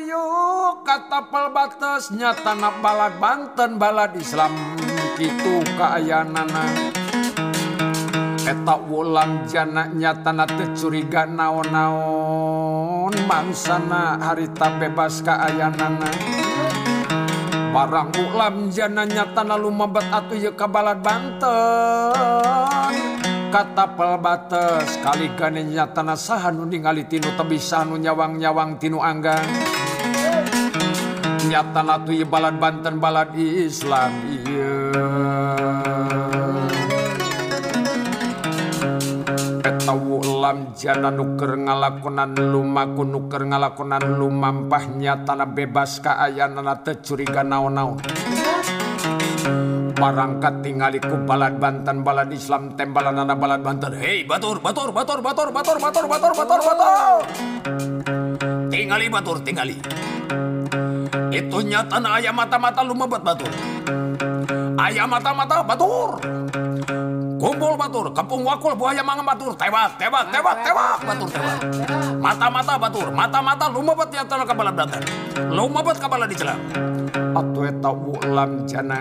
yuk kata pelbatas nyatana balad Banten balad Islam kitu kaayanana eta wulam jana nyatana teu curiga naon-naon mangsana harita bebas kaayanana barang ulam jana nyatana lumabat atuh ye ka balad Banten kata pelbatas kaligane nyatana saha nu ningali tinu teu bisa nu nyawang-nyawang tinu anggang nyatana tu ieu balad Banten balad Islam ieu eta ulam jana nu keur ngalakonan lumaku nu keur ngalakonan lumampah nyatana bebas kaayanana teu curiga naon-naon barang katingali ku balad Banten balad Islam tembalanana balad Banten hei batur tingali batur tingali itu nyatana aya mata-mata lumabat batur aya mata-mata batur kumpul batur kepung wakul buaya mangga batur tewak batur tewak mata-mata batur mata-mata lumabat nyatana ka balad Banten lumabat ka balad Islam atuh eta ulam jana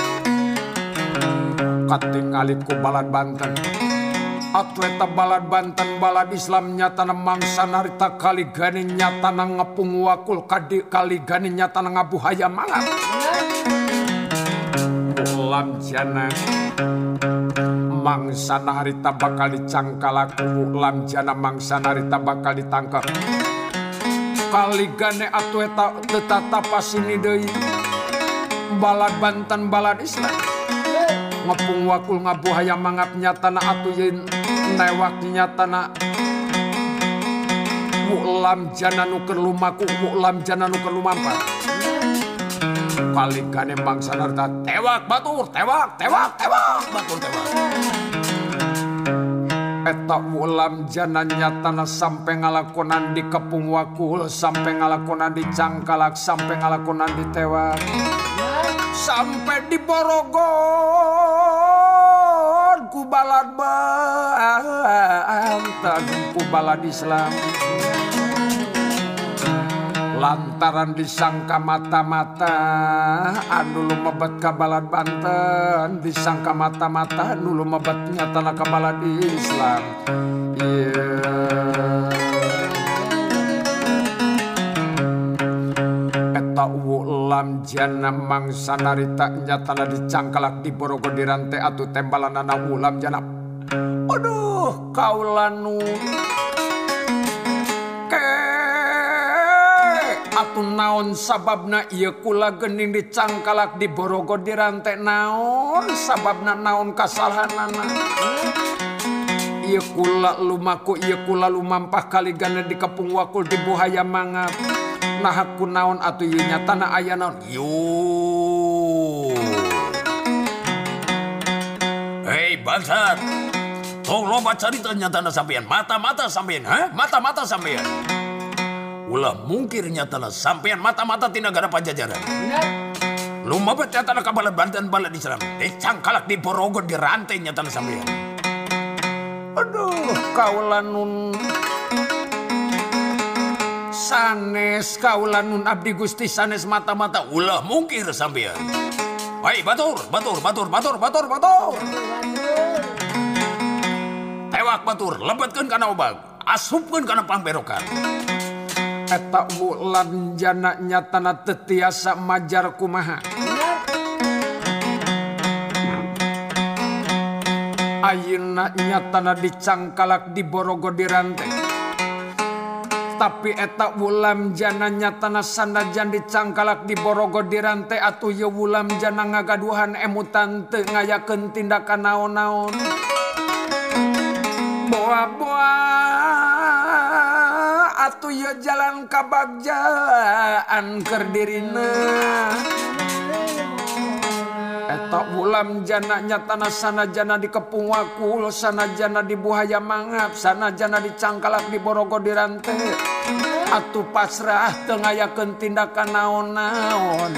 katingali ku balad Banten atuh eta balad Banten balad Islam nyatana mangsana harita kaligane nyatana ngepung wakul kaligane nyatana ngabuhaya mangat ulam jana mangsana harita bakal dicangkalaku ulam jana mangsana harita bakal ditangkap kaligane atuh eta teu tatapasini deui balad Banten balad Islam ngepung wakul ngabuhaya mangap nyatana atuh yen newak nyatana ulam jana nu keur lumaku ulam jana nu keur lumampa kaligane mangsana harita tewak batur tewak batur tewak eta ulam jana nyatana sampe ngalakonan di kepung wakul sampe ngalakonan di cangkalak sampe ngalakonan di tewak sampai di Borogon ku balad Banten ku balad Islam lantaran disangka mata-mata anu lumabat ka balad Banten disangka mata-mata anu lumabat nyatana ka balad Islam ulam jana mangsana harita nyatana dicangkalak di Borogo dirante atuh tembalanana ulam jana aduh kaulanu atuh naon sababna ieu kula geuning dicangkalak di Borogo dirante naon sababna naon kasalahanana ieu kula lumaku ieu kula lumampah kaligane di kepung wakul di buhaya mangap nah aku naon atuh ieu nyatana aya naon hei bangsat tong loba carita nyatana sampean mata-mata sampean mata-mata sampean ulah mungkir nyatana sampean mata-mata tina negara Pajajaran lumabat nyatana ka balad Banten balad Islam dicangkalak di Borogo dirantai nyatana sampean aduh kaulanun sanes kaulanun abdi Gusti sanes mata-mata ulah mungkir sampean hai batur tewak batur lebetkeun kana obag asupkeun kana pamberokan eta ulam jana nyatana teu tiasa majar kumaha ayeuna nyatana dicangkalak di Borogo dirante tapi eta ulam jana nyatana sanajan dicangkalak di Borogo dirante atuh ye ulam jana ngagaduhan emutan teu ngayakeun tindakan naon-naon boa-boa atuh ye jalan kabagjaan keur dirina eta ulam jana nyatana sanajana dikepung wakul sanajana dibuhaya mangap sanajana dicangkalak di Borogo dirante atuh pasrah teu ngayakeun tindakan naon-naon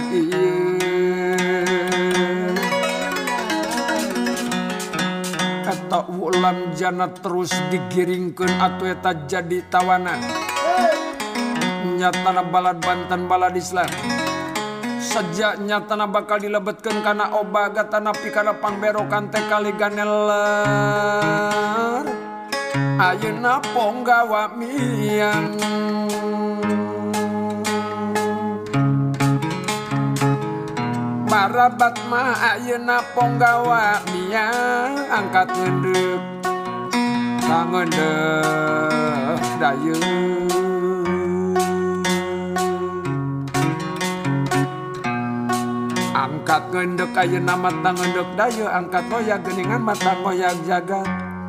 eta ulam jana terus digiringkeun atuh eta jadi tawanan nyatana balad Banten balad Islam sejak nyatana bakal dilebetkeun kana obaga tanapi kana pangberokan teh kali ganeler ayeuna Ponggawa miang Marabat mah ayeuna Ponggawa miang angkat ngendek ngendek dayeung angkat ngendek ayeuna mata ngendek dayeung angkat ngoyak geuningan mata ngoyak jagat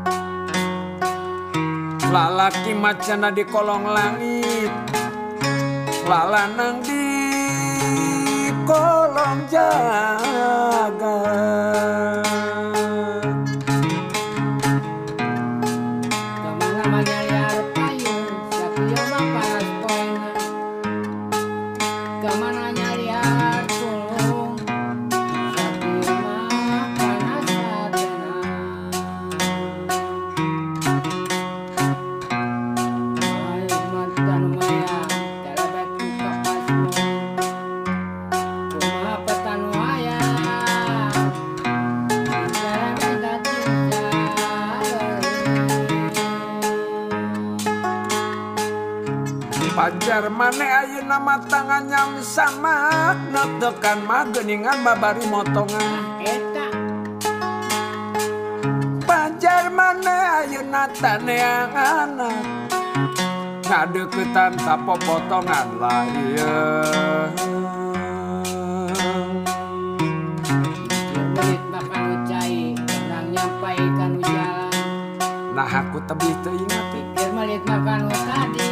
lalaki macana di kolong langit lalanang di kolong jagat Kamana liar payung sakieu mah panas poena Kamana liar tulung sakieu mah panas hatena Ai mantan maya dalebet ku kapasmu kumaha petanu aya dalebet cinta Pajar mane ayeuna mah tangan nyam samak netekan mah geuningan babari motongan eta Pajar mane ayeuna taneangan ngadeuketan tapopotongan layeung belit makan ucai orang nyampaikan ujalan nah aku tebih teu ingat pikir melit makan tadi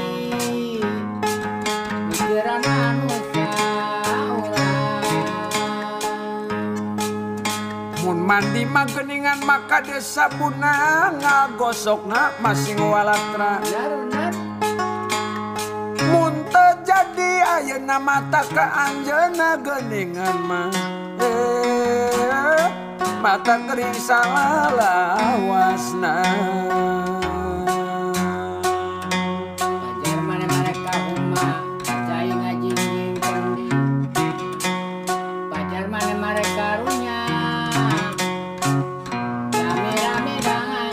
pikiran manusia mun mandi mah geuningan maka de sabuna ngagosokna masing walatra darurat mun teu jadi ayeuna mata ka anjeunna geuningan mah mata gering salalawasna ajar mana mereka rumah percaya ngajing kondi pajar mana mereka runya rame-rame dengan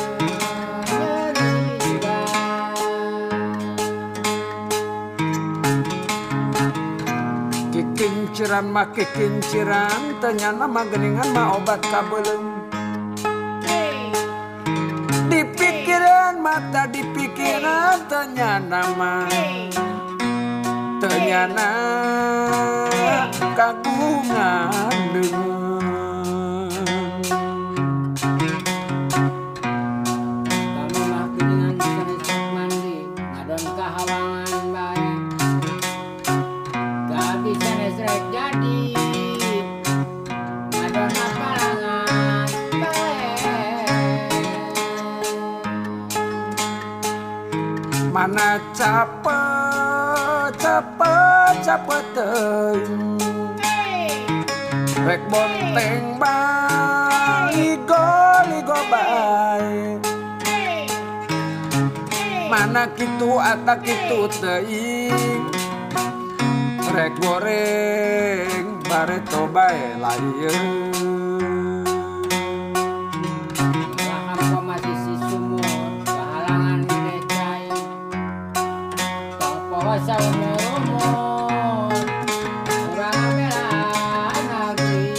nyeri juga kikinciran mah kikinciran teu nyana mah geuningan mah obat kabeuleum di pikiran mata di pikiran teu nyana mah teu nyana kagungan deungeun kamu mah kuningan seresep mandi ngadon kahawangan bae gak bisa nesrek jadi ngadon apalangan bae mana capek teuing rek bonteng bae ligo bae mana kitu ata kitu teuing rek goreng bareto bae layeung Laham komasi si sumur kehalangan ngedecai tong pohosa umur-umur urang bela negeri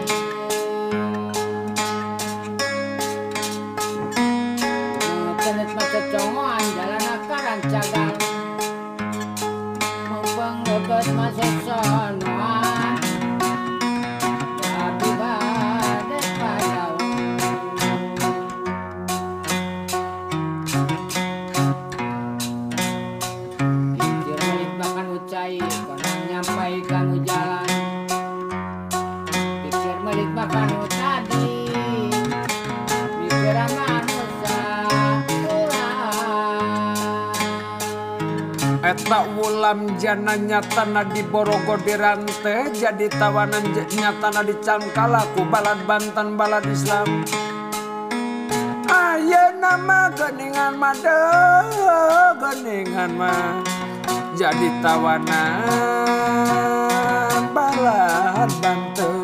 tenet mata congoan jalan akaran cagal mumpung leukeut masuk sonoan tapi bade padaun pikir melit makan ucai konon nyampaikan ujalan pikir melit makan tadi pikiran manusia eta wulam jana nyatana di Borogodiran teh jadi tawanan nyatana di Cangkalaku balad Banten balad Islam ayeuna mah geuningan mah jadi tawanan balahan Banten.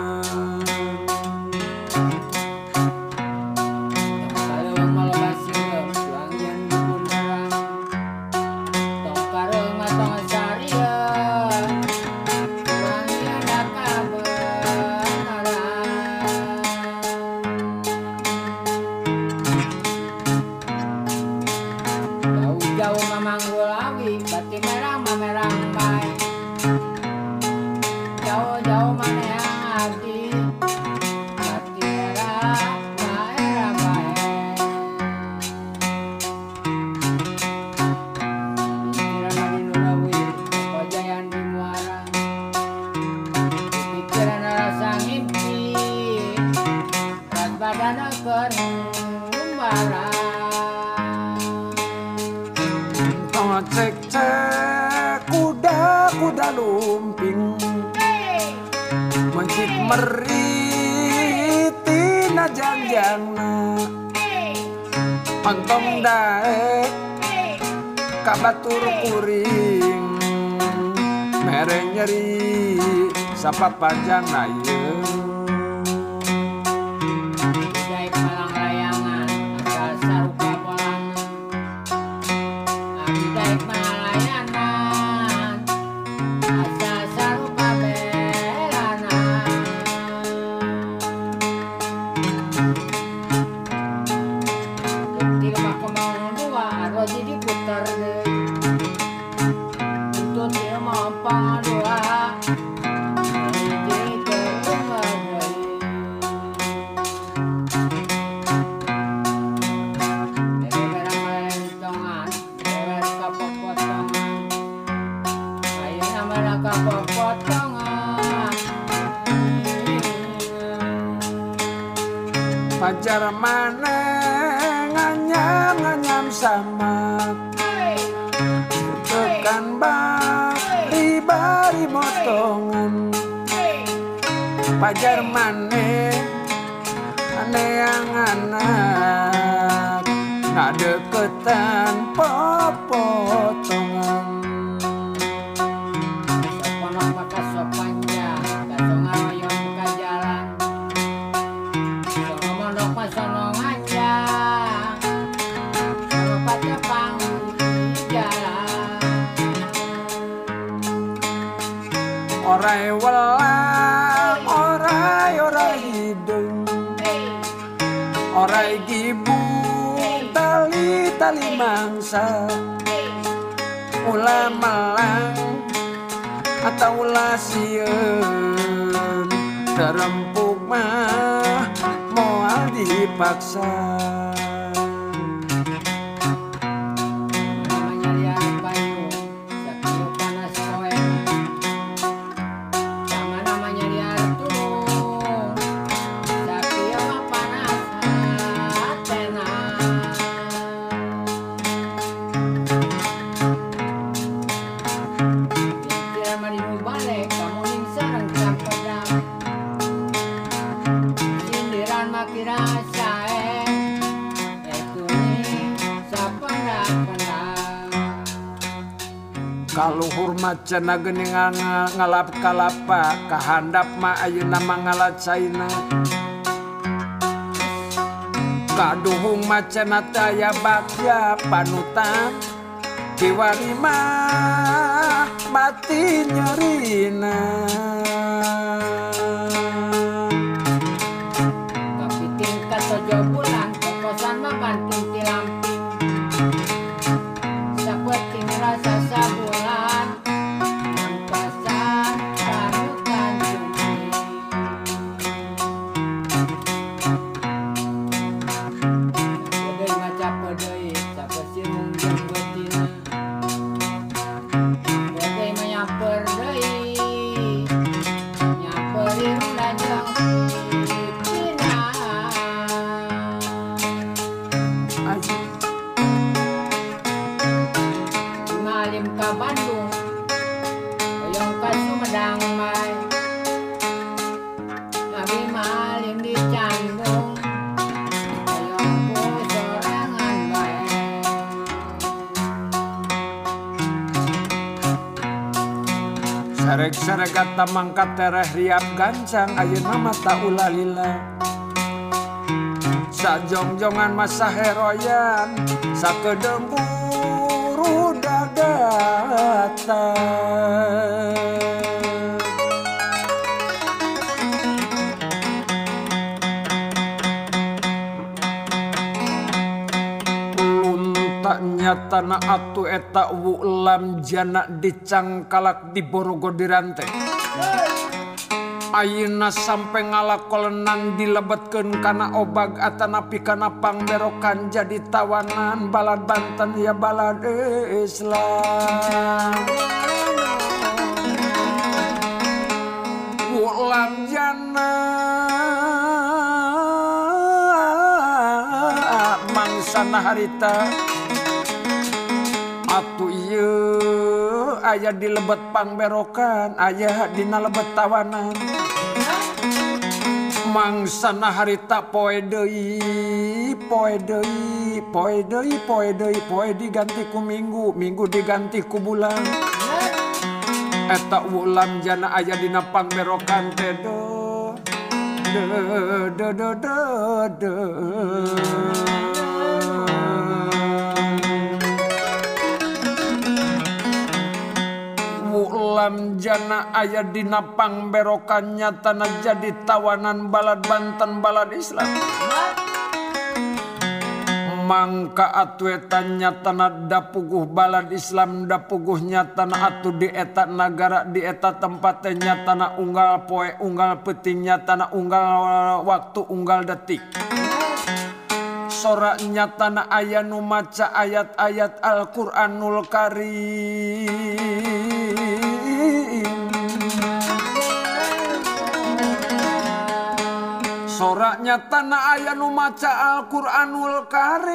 Cek-cek kuda-kuda lumping mencit meritina jangjangna ontong daek kabatur kuring mereng nyeri sapa panjang na ieu. Pajar maneh nganyam-nganyam samak tekan bari motongan pajar maneh aneanganak ngadeketan popotongan soponok maka sopanjang kasongan oyong ka jalan somonok masono nganjang sama pacapang jalan orai welang orai hidung orai gibung tali mangsa ulah melang atau ulah sieun terempuk mah moal dipaksa. namanya lihat bayu sakieu panas koe sama namanya lihat turun sakieu mah panas hatena pikiran mah dinu balik kamu ning sareng campedang sindiran mah kira sae itu ning sapendang-pendang Kaluhur macana geuning ngalap kalapa kahandap mah ayeuna mah ngalacaina kaduhung macana taya bagja panutan kiwari mah mati nyerina kapiting katojo bulan kokosan mah banting ti lamping sapeting rasa sabulan nampasan karutan cumi pedei maca pedei sapesirung jeung betina pedei mah nyamper deui nyamperin lajang pipina malim ka Bandung oyong ka Sumedang mai abi malim di Canggung oyong ku sorangan bae Sarek-saregata mangkat tereh riap gancang ayeuna mata ulalila. Sajongjongan masa heroyan sakedemburu dagata. Nyatana atu eta wulam jana dicangkalak di borogo dirante. Ayeuna sampai ngalakolenan dilebetkeun kana obag atanapi kana pangberokan jadi tawanan balad Banten ya balad Islam. Wulam jana mangsana harita atuh ieu aya di lebet pangberokan, aya dina lebet tawanan. Mangsana harita poe deui, poe deui, poe deui, poe deui, poe diganti ku minggu, minggu diganti ku bulan. Eta wulam jana aya dina pangberokan teh de. Wulam jana aya dina pangberokan nyatana jadi tawanan balad Banten balad Islam. Mangka atuh eta nyatana da puguh balad Islam da puguh nyatana atuh di eta nagara di eta tempat teh nyatana unggal poe unggal peuting nyatana unggal waktu unggal detik. Sora nyatana aya nu maca ayat-ayat Al-Qur'anul Karim. Sora nyatana aya nu maca Al-Qur'anul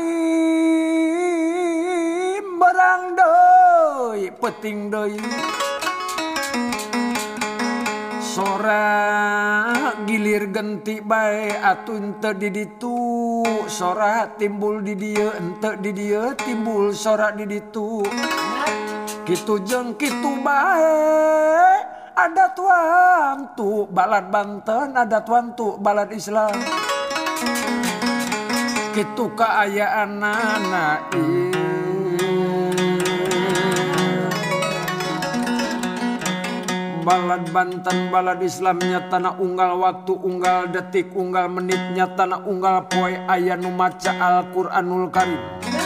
Karim. Barang deui peuting deui. Sora gilir genti bae atuh teu di ditu, sora timbul di dieu henteu di dieu timbul sora di ditu. Kitu jeung kitu bae adat wantu balad Banten, adat wantu balad Islam. Kitu kaayaanana balad Banten balad Islam nyatana unggal waktu unggal detik unggal menit nyatana unggal poe aya nu maca Al-Qur'anul Karim.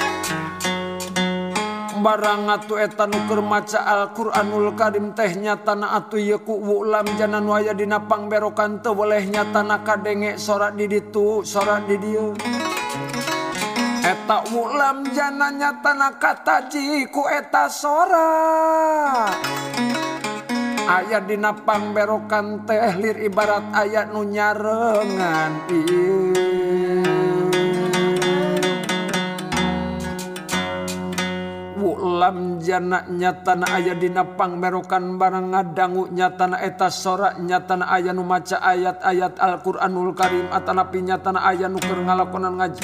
Barang atuh eta nu keur maca Al-Qur'anul Karim teh nyatana atuh ieu ku wulam jana nu aya dina pangberokan teu boleh nyatana kadenge sora di ditu sora di dieu. Eta wulam jana nyatana kataji ku eta sora. Aya dina pangberokan teh lir ibarat aya nu nyarengan wulam jana nyatana aya dina pangberokan barang ngadangu nyatana eta sora nyatana aya nu maca ayat-ayat Al-Qur'anul Karim atanapi nyatana aya nu keur ngalakonan ngaji.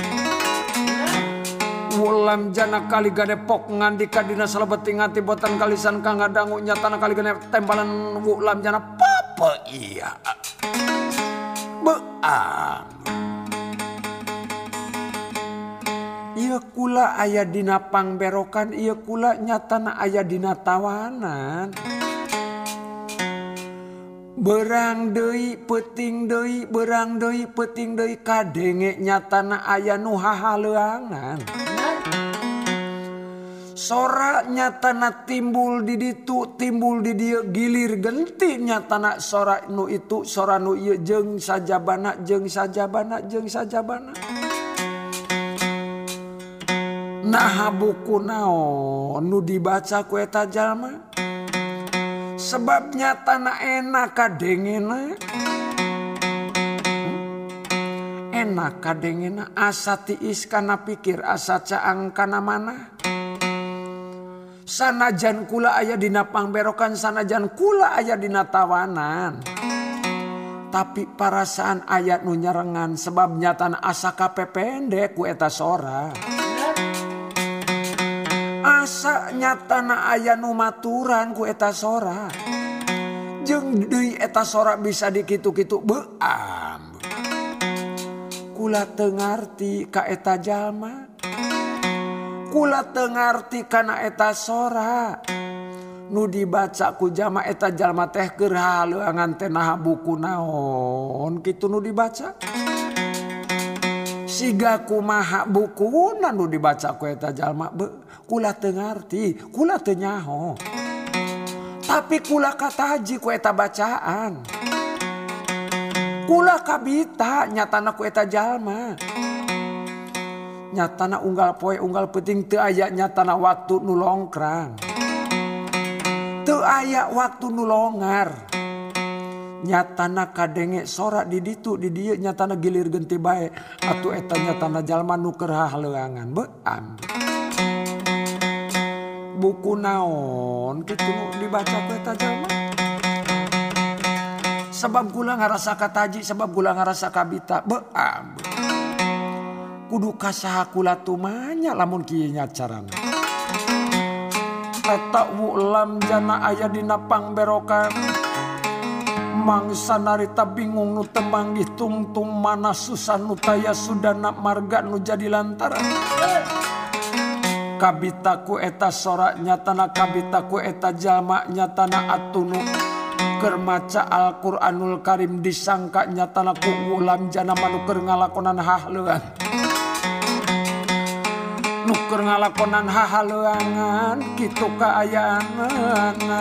Wulam jana kali gadepok ngandika dina salebeting ati botan kalisan kang ngadangu nyatana kali gane tembalan wulam jana papa iya beang. Ieu kula aya dina pangberokan, ieu kula nyatana aya dina tawanan. Berang deui peuting deui, berang deui peuting deui kadenge nyatana aya nu hahaleuangan. Sora nyatana timbul di ditu timbul di dieu gilir genti nyatana sora nu itu sora nu ieu jeung sajabana jeung sajabana jeung sajabana. Nah buku naon nu dibaca ku eta jalma? Sebab nyatana enak kadengena. Enak kadengena asa tiis kana pikir asa caang kana manah. Sanajan kula aya dina pangberokan sanajan kula aya dina tawanan. Tapi parasaan aya nu nyarengan sebab nyatana asa kapepende ku eta sora. Asa nyatana aya nu maturan ku eta sora. jeung deui eta sora bisa dikitu-kitu beam. Kula teu ngarti ka eta jalma. Kula teu ngarti kana eta sora. Nu dibaca ku jama eta jalma teh keur haleuangan teh naha buku naon kitu nu dibaca. Siga kumaha bukuna nu dibaca ku eta jalma kula teu ngarti, kula teu nyaho. Tapi kula kataji ku eta bacaan. Kula kabita nyatana ku eta jalma. Nyatana unggal poe unggal peuting teu aya nyatana waktu nu longkrang. Teu aya waktu nu longar. Nyatana kadenge sora di ditu di dieu nyatana gilir genti bae atuh eta nyatana jalma nu keur haleuangan beam. Buku naon kitu nu dibaca ku eta jalma. Sebab kula ngarasa kataji, sebab kula ngarasa kabita beam. Kudu kasaha kula tumanya lamun kieu nya carana. Eta wulam jana aya dina pangberokan. Mangsa narita bingung nu temanggih tungtung mana susah nu taya sudana marga nu jadi lantaran. Kabitaku eta sora nyatana kabitaku eta jalma nyatana atunu keur maca Al-Qur'anul Karim disangka nyatana ku wulam jana manu keur ngalakonan hahleuan. Nuker ngalakonan hahaleuangan kitu kaayaanna.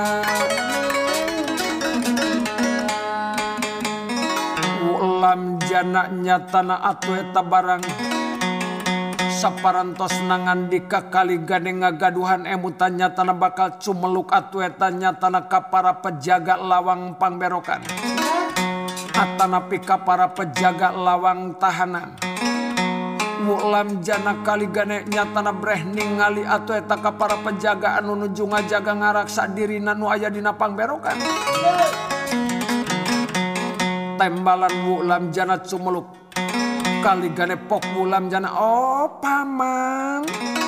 Ulam jana nyatana atuh eta barang saparantos nangandika kali gade ngagaduhan emutan nyatana bakal cumeluk atuh eta nyatana ka para pejaga lawang pangberokan. Atanapi ka para pejaga lawang tahanan. Ulam jana kali gane nyatana breh ningali atuh eta ka para penjaga anu nuju ngajaga ngaraksa dirina nu aya dina pangberokan. Tembalan ulam jana cumeluk kali gane pok ulam jana oh paman.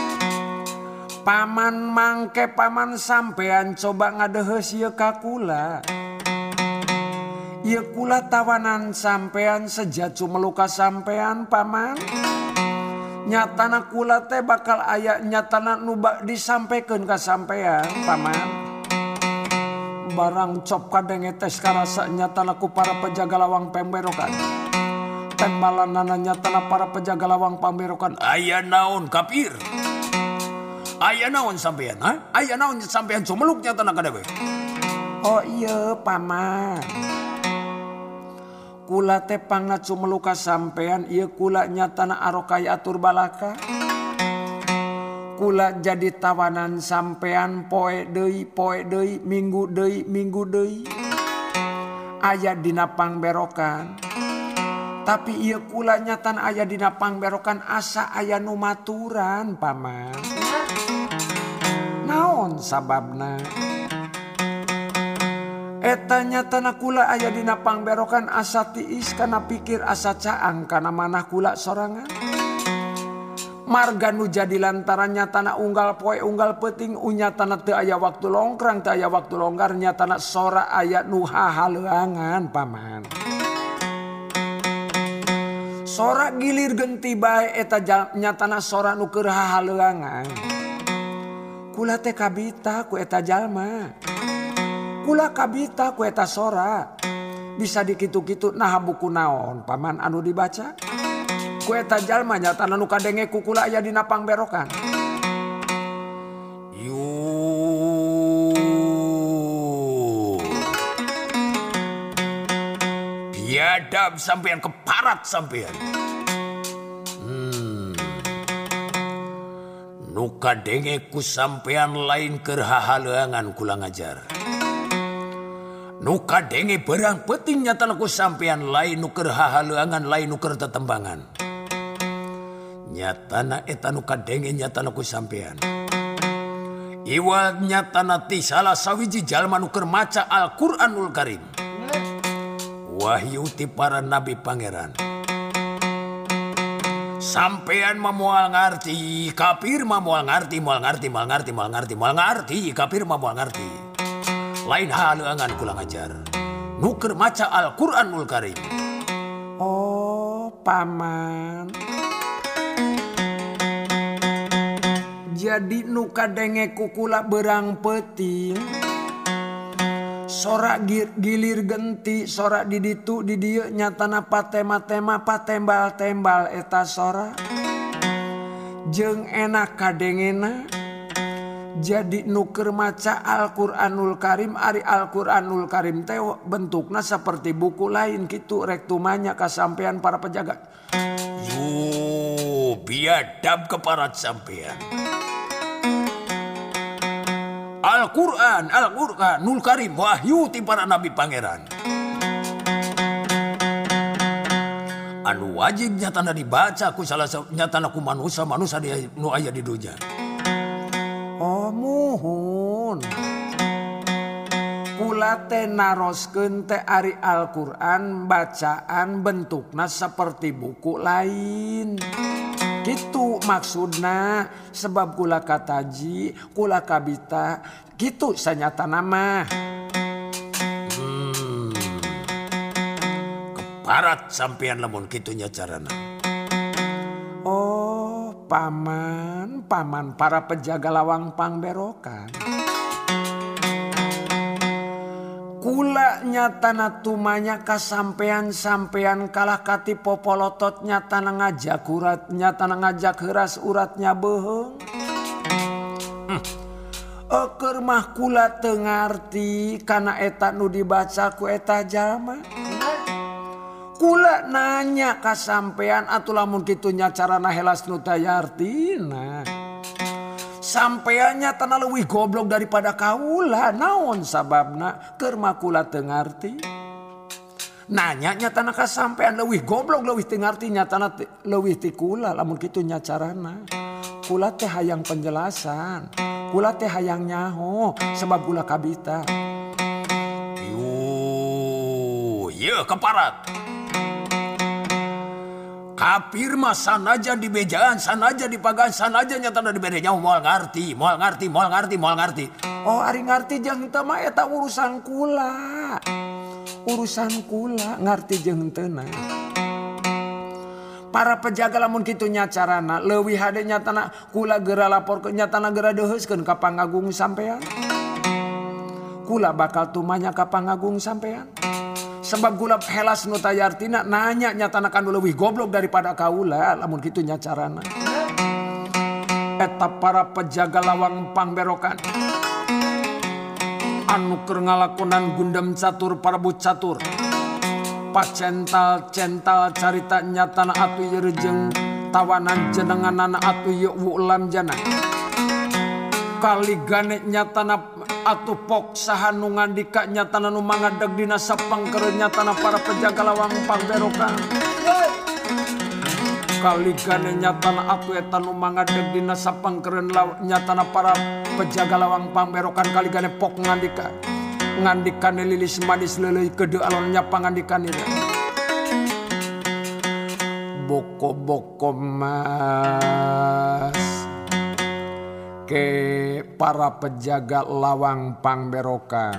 Paman mangke paman sampean coba ngadeheus ieu ka kula. Ieu kula tawanan sampean seja cumeluk ka sampean paman. Nyatana kula teh bakal aya nyatana nu disampaikeun ka sampean paman. Barang cop kadenge teh karasa nyatana ku para penjaga lawang pamberokan. Tembalanana nyatana para penjaga lawang pamberokan. Aya naon kapir? Aya naon sampean ha? Aya naon sampean cumeluk nyatana kadawe? Oh iya paman. Kula teh pangna cumeluk ka sampean ieu kula nyatana arokay atur balaka. Kula jadi tawanan sampean poe deui minggu deui. Aya dina pangberokan. Tapi ieu kula nyatana aya dina pangberokan asa aya nu maturan paman. Naon sababna? Eta nyatana kula aya dina pangberokan asa tiis kana pikir asa caang kana manah kula sorangan. Marga nu jadi lantaran nyatana unggal poe unggal peuting nyatana teu aya waktu longkrang teu aya waktu longgar nyatana sora aya nu hahaleuangan paman. Sora gilir genti bae eta nyatana sora nu keur hahaleuangan. Kula teh kabita ku eta jalma. Kula kabita ku eta sora. Bisa dikitu-kitu nah buku naon paman anu dibaca. Ku eta jalma nyatana nu kadenge ku kula aya dina pangberokan. Biadab sampean keparat sampean. Nu kadenge ku sampean lain keur hahaleuangan kula ngajar. Nu kadenge berang peuting nyatana ku sampean lain nu keur hahaleuangan lain nu keur tetembangan. Nyatana eta nu kadenge nyatana ku sampean. Iwal nyatana ti salah sawiji jalma nu keur maca Al-Qur'anul Karim. Wahyu ti para nabi pangeran. Sampean moal ngarti, kapir moal ngarti, kapir moal ngarti. lain haleuangan kula ngajar nu keur maca Al-Qur'anul Karim. Oh paman, jadi nu kadenge ku kula berang peuting sorak gilir genti sorak di ditu di dieu nyatana patema-tema patembal-tembal eta sorak jeung enak kadengena. Jadi nu keur maca Al-Qur'anul Karim ari Al-Qur'anul Karim teh bentukna saperti buku lain kitu rek tumanya ka sampean para pejaga. Yo biadab keparat sampean. Al-Qur'anul Karim wahyu ti para nabi pangeran. Anu wajib nyatana dibaca ku salah nyatana ku manusia nu aya di dunya. Oh muhun, kula teh naroskeun teh ari Al-Qur'an bacaan bentukna seperti buku lain. Gitu maksudna sebab kula kataji, kula kabita, gitu sanyatana mah. Keparat sampean lamun kitu nya carana. Oh paman para pejaga lawang pangberokan. Kula nyatana tumanya kasampean kalah kati popolotot nyatana ngajak urat nyatana ngajak heras uratnya beheung. Keur mah kula teu ngarti kana eta nu dibaca ku eta jalma. Kula nanya ka sampean atuh lamun kitu nya carana helas nu taya artina. Sampean nyatana leuwih goblok daripada kaula. Naon sababna? Keur mah kula teu ngarti. Nanya nyatana ka sampean leuwih goblok leuwih teu ngarti nyatana leuwih ti kula lamun kitu nya carana. Kula teh hayang penjelasan. Kula teh hayang nyaho sebab kula kabita. Ieu keparat. Kafir mah sanaja di bejaan, sanaja di pagan, sanaja nyatana di bedanya moal ngarti. Oh ari ngarti jeung henteu mah eta urusan kula. Urusan kula ngarti jeung henteu. Para pejaga lamun kitu nya carana leuwih hade nyatana kula geura laporkeun nyatana geura deuheuskeun ka pangagung sampean. Kula bakal tumanya ka pangagung sampean. Sebab kula helas nu taya artina nanya nyatana kanu leuwih goblok daripada kaula lamun kitu nya carana. Eta para pejaga lawang pangberokan anu keur ngalakonan gundam catur parabut catur. Pacental carita nyatana atuh ieu jeung tawanan jenenganana atuh ieu ulam jana. Kali gane nyatana atuh pok saha nu ngandika nyatana nu mangadeg dina sapangkereun nyatana para pejaga lawang pangberokan. Kali gane nyatana atuh eta nu mangadeg dina sapangkereun nyatana para pejaga lawang pangberokan kali gane pok ngandikane lilis manis leuleuy kedeu alonnya pangandikane. Boko-boko mas ke para pejaga lawang pangberokan.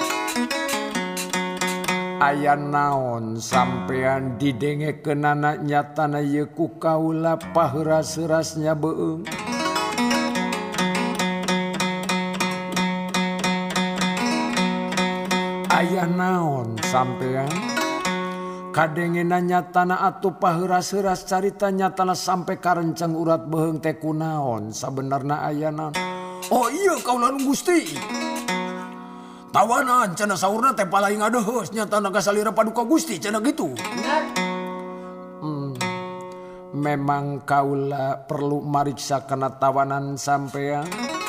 Aya naon sampean didengekeunana nyatana ieu ku kaula paheuras-heurasnya beung. Aya naon sampean kadengena nyatana atuh paheuras-heuras carita nyatana sampai karenceng urat beheung teh kunaon sabenerna aya naon. Oh iya kaula nu Gusti. Tawanan cenah saurna teh palaing adeheus nyatana kasalira paduka Gusti cenah gitu. Memang kaula perlu mariksa kana tawanan sampean.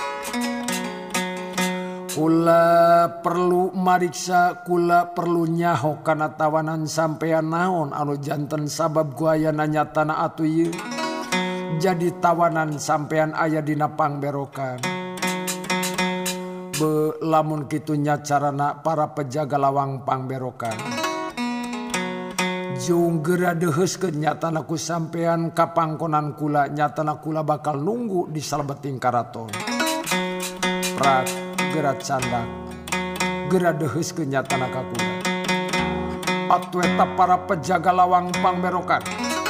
Kula perlu mariksa, kula perlu nyaho kana tawanan sampean naon anu janten sabab guayana nyatana atuh ieu jadi tawanan sampean aya dina pangberokan. Be lamun kitu nya carana para pejaga lawang pangberokan. Jung geura deuheuskeun nyatana ku sampean ka pangkonan kula nyatana kula bakal nunggu di salebeting karaton. Prak geura candak gera deheus kenyatana ka kula. Atuh eta para pejaga lawang pangberokan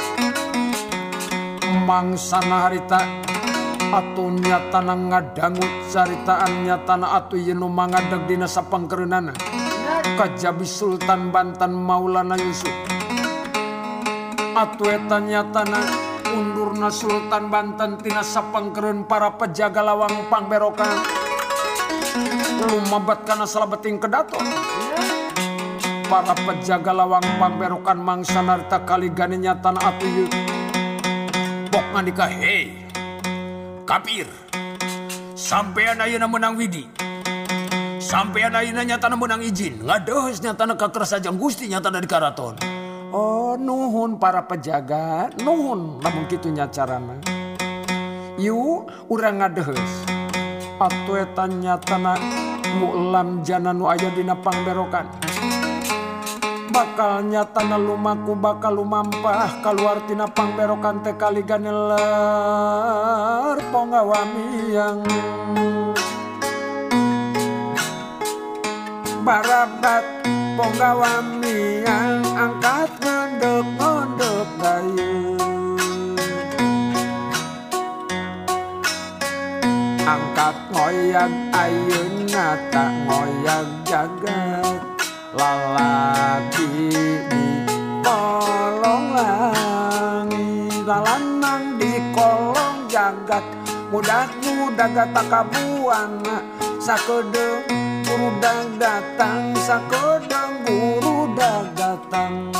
mangsana harita atuh nyatana ngadangu caritaan nyatana atuh ieu nu mangadeg dina sapangkeureunana Kajabi Sultan Banten Maulana Yusuf. Atuh eta nyatana undurna Sultan Banten tina sapangkeureun para pejaga lawang pangberokan lumabat kana salabeting kedaton. Para pejaga lawang pangberokan mangsana harita kaligane nyatana atuh ieu pok ngandika, hei kapir, sampean ayeuna meunang widi, sampean ayeuna nyatana meunang izin ngadeus nyatana ka Kersajang Gusti nyatana di karaton. Oh nuhun para pejaga, nuhun lamun kitu nya carana. Ieu urang ngadeus. Atuh eta nyatana mu'lam jana nu aya dina pangberokan. Bakal nyatana lumaku bakal lumampah kaluar tina pangberokan teh kaligane ler ponggawami yang barabat ponggawami yang angkat ngendek dayu angkat ngoyag ayeuna tak ngoyag jagat lalaki di kolong langit lalanang di kolong jagat mudah-mudah gata kabuana sakedeung burudag datang sakedeung burudag datang.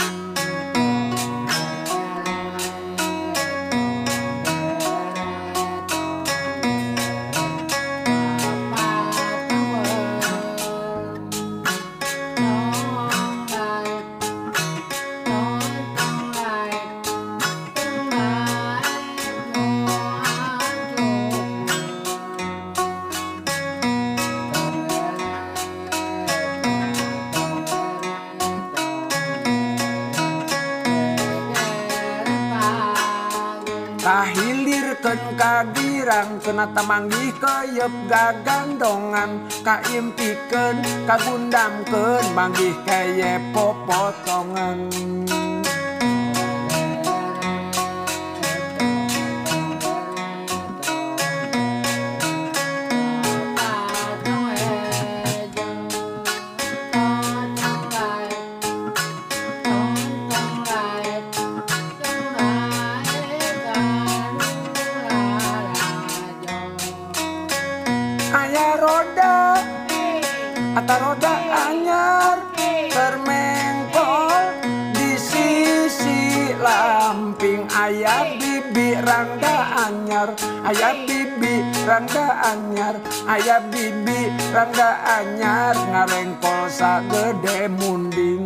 Kahilirkeun kagirang kena tamanggih keyep gagandongan kaimpikeun kagundamkeun manggih keye popotongan. Ata roda anyar termengkol di sisi lamping aya bibi rangda anyar aya bibi rangda anyar aya bibi rangda anyar ngarengkol sagede munding.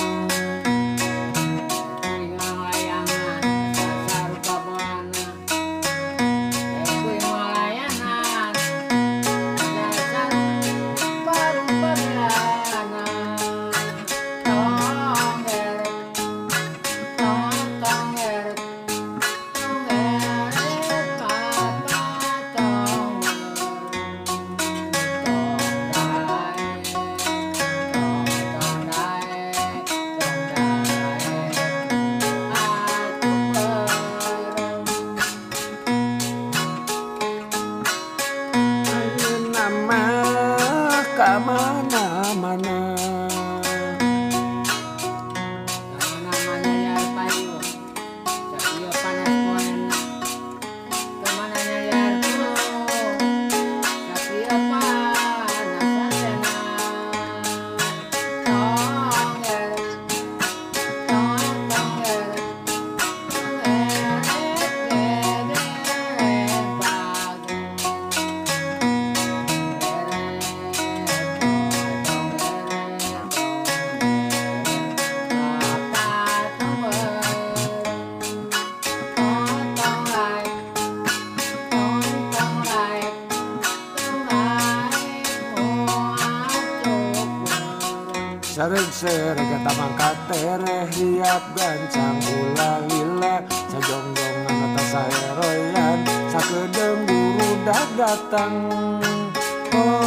Sereg-sereg eta mangkat tereh hiap gancang ulah lila sajongjongan eta saheroyan sakedeung burudag datang. Oh